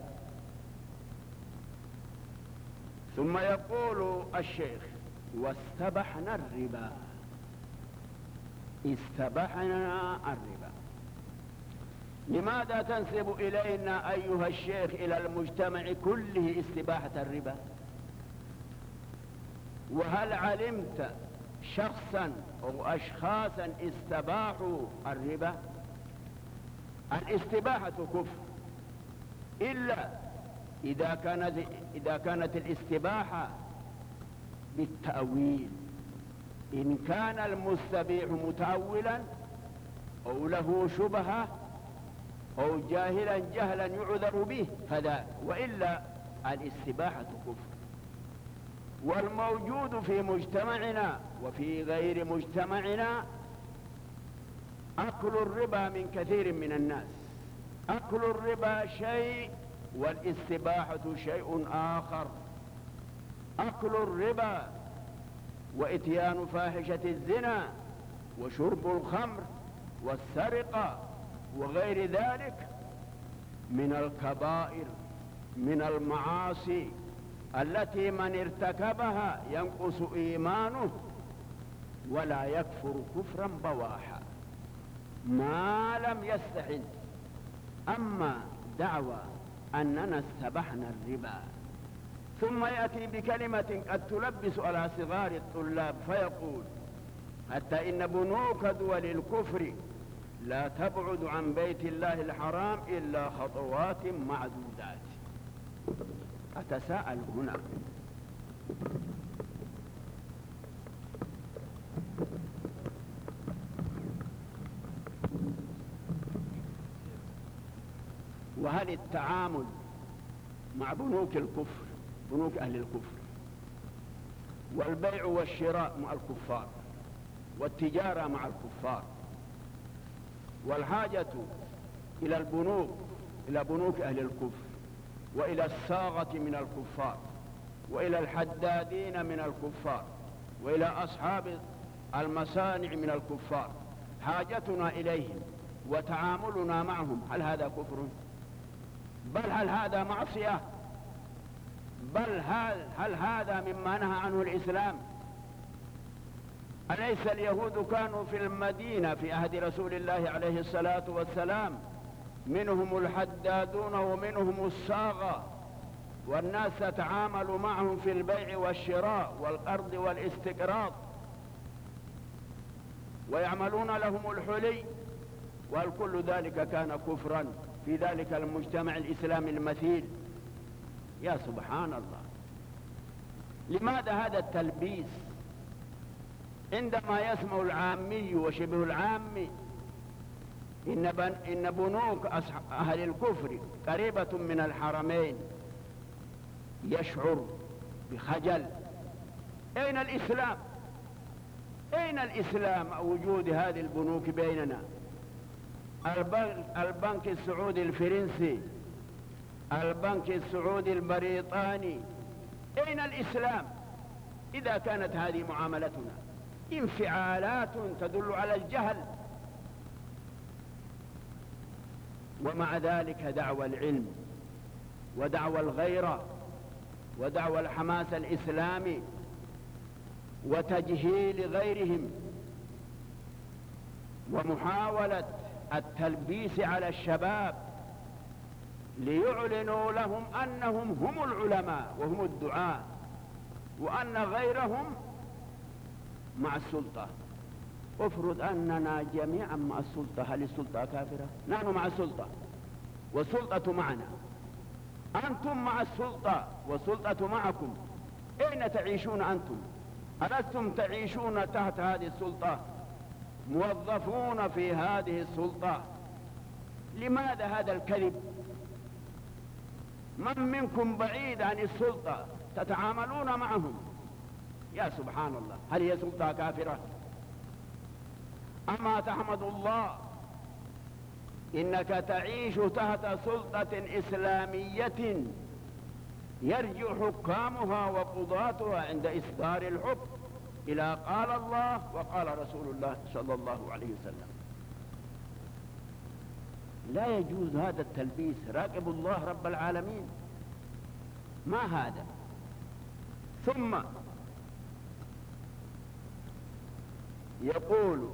ثم يقول الشيخ: واستبحنا الربا. استبحنا الربا. لماذا تنسب إلينا أيها الشيخ إلى المجتمع كله استباحة الربا؟ وهل علمت شخصا أو أشخاصا استباحوا الربا؟ الاستباحة كفر، إلا إذا كانت, إذا كانت الاستباحة بالتأويل. إن كان المستبيح متأولا أو له شبهة أو جاهلا جهلا يعذر به فذا، وإلا الاستباحة كفر. والموجود في مجتمعنا وفي غير مجتمعنا أكل الربا من كثير من الناس. أكل الربا شيء والاستباحة شيء آخر. أكل الربا وإتيان فاحشة الزنا وشرب الخمر والسرقة وغير ذلك من الكبائر، من المعاصي التي من ارتكبها ينقص إيمانه ولا يكفر كفرا بواحا ما لم يستحل. أما دعوى أننا استبحنا الربا ثم يأتي بكلمة قد تلبس على صغار الطلاب فيقول: حتى إن بنوك دول الكفر لا تبعد عن بيت الله الحرام إلا خطوات معدودات. أتساءل هنا: وهل التعامل مع بنوك الكفر، بنوك أهل الكفر، والبيع والشراء مع الكفار، والتجارة مع الكفار، والحاجة إلى البنوك، إلى بنوك أهل الكفر، وإلى الصاغة من الكفار، وإلى الحدادين من الكفار، وإلى أصحاب المصانع من الكفار، حاجتنا إليهم وتعاملنا معهم، هل هذا كفر؟ بل هل هذا معصية؟ بل هل, هل هذا مما نهى عنه الإسلام؟ أليس اليهود كانوا في المدينة في عهد رسول الله عليه الصلاة والسلام منهم الحدادون ومنهم الصاغة، والناس تتعامل معهم في البيع والشراء والقرض والاستقراض، ويعملون لهم الحلي، وهل كل ذلك كان كفرا في ذلك المجتمع الإسلامي المثيل؟ يا سبحان الله، لماذا هذا التلبيس؟ عندما يسمع العامي وشبه العامي إن, بن إن بنوك أهل الكفر قريبة من الحرمين يشعر بخجل أين الإسلام؟ أين الإسلام وجود هذه البنوك بيننا؟ البنك السعودي الفرنسي، البنك السعودي البريطاني، أين الإسلام إذا كانت هذه معاملتنا؟ انفعالات تدل على الجهل. ومع ذلك دعوى العلم ودعوى الغيرة ودعوى الحماس الإسلامي وتجهيل غيرهم ومحاولة التلبيس على الشباب ليعلنوا لهم أنهم هم العلماء وهم الدعاة وأن غيرهم مع السلطة. افرض أننا جميعا مع السلطة، هل السلطة كافرة؟ نحن مع السلطة والسلطة معنا، أنتم مع السلطة والسلطة معكم، أين تعيشون أنتم؟ ألستم تعيشون تحت هذه السلطة، موظفون في هذه السلطة؟ لماذا هذا الكذب؟ من منكم بعيد عن السلطة تتعاملون معهم؟ يا سبحان الله، هل هي سلطة كافرة؟ أما تحمد الله إنك تعيش تحت سلطة إسلامية يرجع حكامها وقضاتها عند إصدار الحكم إلى قال الله وقال رسول الله صلى الله عليه وسلم. لا يجوز هذا التلبيس. راقب الله رب العالمين. ما هذا؟ ثم يقول: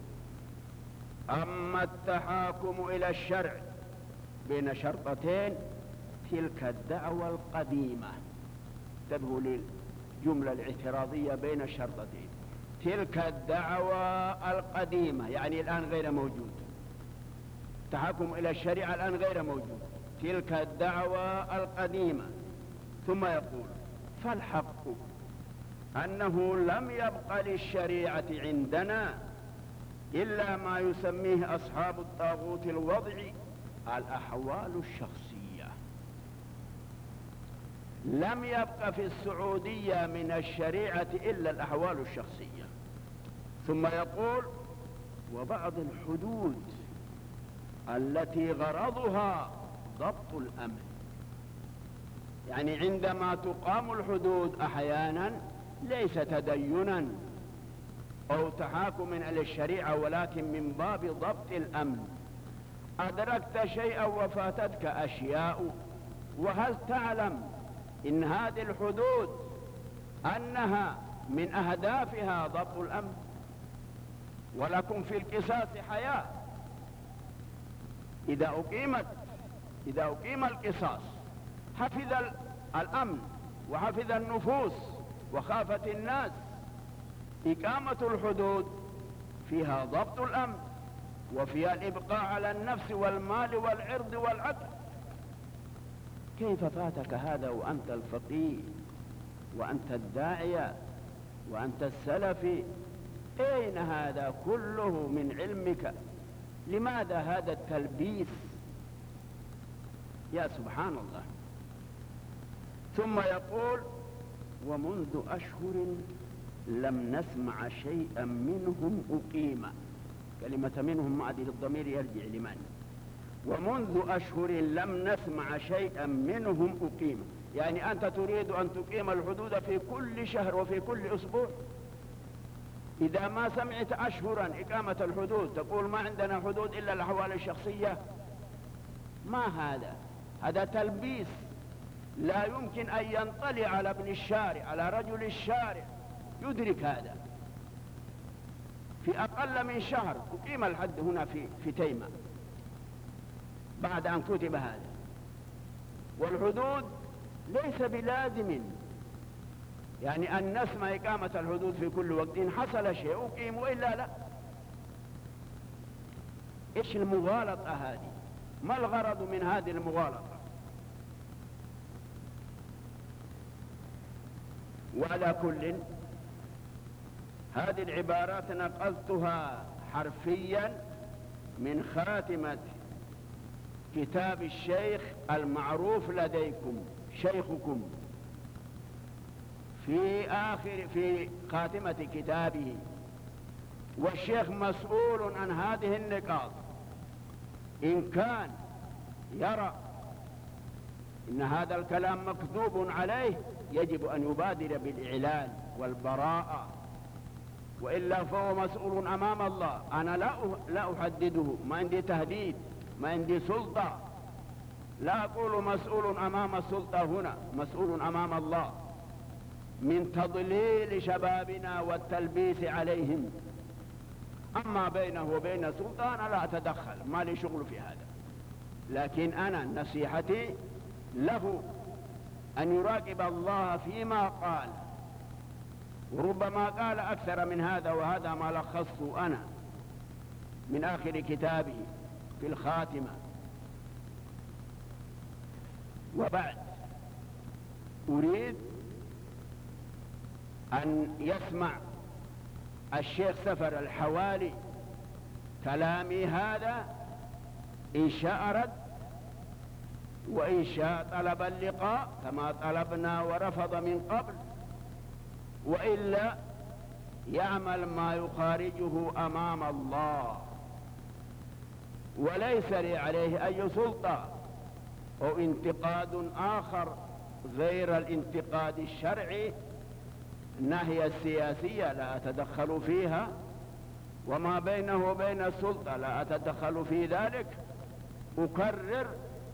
أما التحاكم إلى الشرع بين شرطتين، تلك الدعوة القديمة. انتبهوا للجملة الاعتراضية بين الشرطتين. تلك الدعوة القديمة يعني الآن غير موجود. التحاكم إلى الشريعة الآن غير موجود. تلك الدعوة القديمة. ثم يقول: فالحق أنه لم يبق للشريعة عندنا إلا ما يسميه أصحاب الطاغوت الوضعي الأحوال الشخصية. لم يبق في السعودية من الشريعة إلا الأحوال الشخصية. ثم يقول: وبعض الحدود التي غرضها ضبط الأمن. يعني عندما تقام الحدود أحيانا ليس تدينا أو تحاكم إلى الشريعة، ولكن من باب ضبط الأمن. أدركت شيئا وفاتتك أشياء، وهل تعلم إن هذه الحدود أنها من أهدافها ضبط الأمن؟ ولكم في القصاص حياة. إذا أقيمت إذا أقيم القصاص حفظ الأمن وحفظ النفوس وخافت الناس. إقامة الحدود فيها ضبط الأمن وفيها الإبقاء على النفس والمال والعرض والعقل. كيف فاتك هذا وأنت الفقيه وأنت الداعية وأنت السلفي؟ أين هذا كله من علمك؟ لماذا هذا التلبيس؟ يا سبحان الله. ثم يقول: ومنذ أشهر لم نسمع شيئا منهم أقيم. كلمة منهم معدل الضمير يرجع لمن؟ ومنذ أشهر لم نسمع شيئا منهم أقيم. يعني أنت تريد أن تقيم الحدود في كل شهر وفي كل أسبوع. إذا ما سمعت أشهرا إقامة الحدود تقول ما عندنا حدود إلا الأحوال الشخصية. ما هذا؟ هذا تلبيس. لا يمكن أن ينطلع على ابن الشارع على رجل الشارع يدرك هذا. في أقل من شهر أقيم الحد هنا في في تيمة بعد أن كتب هذا. والحدود ليس بلازم يعني أن نسمع إقامة الحدود في كل وقت. إن حصل شيء أقيم وإلا لا. إيش المغالطة هذه؟ ما الغرض من هذه المغالطة؟ وعلى كل، هذه العبارات نقلتها حرفيا من خاتمة كتاب الشيخ المعروف لديكم، شيخكم في آخر في خاتمة كتابه، والشيخ مسؤول عن هذه النقاط. إن كان يرى إن هذا الكلام مكذوب عليه يجب أن يبادر بالإعلان والبراءة، وإلا فهو مسؤول أمام الله. أنا لا لا أحدده، ما عندي تهديد، ما عندي سلطة، لا أقول مسؤول أمام السلطة هنا، مسؤول أمام الله من تضليل شبابنا والتلبيس عليهم. أما بينه وبين السلطة أنا لا أتدخل، ما لي شغل في هذا، لكن أنا نصيحتي له أن يراقب الله فيما قال، وربما قال أكثر من هذا، وهذا ما لخصته أنا من آخر كتابه في الخاتمة. وبعد أريد أن يسمع الشيخ سفر الحوالي كلامي هذا، إن شاء رد، وإن شاء طلب اللقاء كما طلبنا ورفض من قبل، وإلا يعمل ما يخارجه أمام الله، وليس لي عليه أي سلطة أو انتقاد آخر غير الانتقاد الشرعي. الناحية السياسية لا أتدخل فيها، وما بينه وبين السلطة لا أتدخل في ذلك. أكرر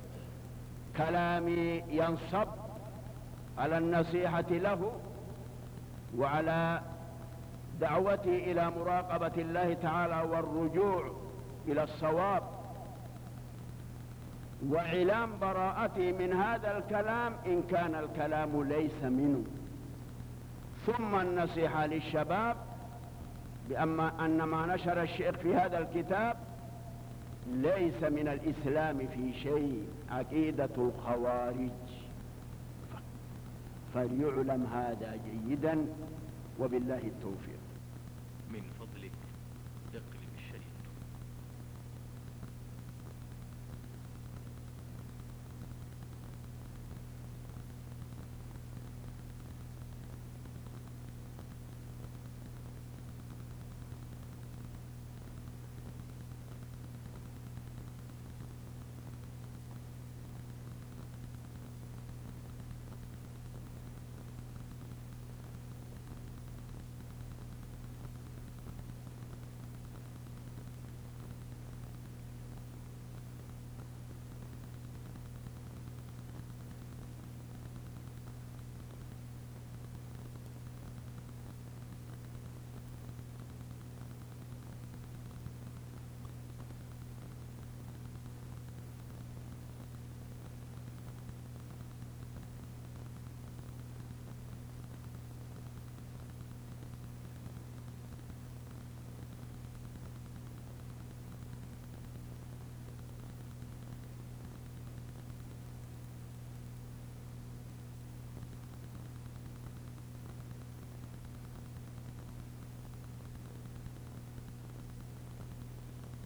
كلامي ينصب على النصيحة له وعلى دعوتي إلى مراقبة الله تعالى والرجوع إلى الصواب، وإعلام براءتي من هذا الكلام إن كان الكلام ليس منه. ثم النصيحة للشباب بأما أن ما نشر الشيخ في هذا الكتاب ليس من الإسلام في شيء، عقيدة الخوارج، فليعلم هذا جيدا، وبالله التوفيق.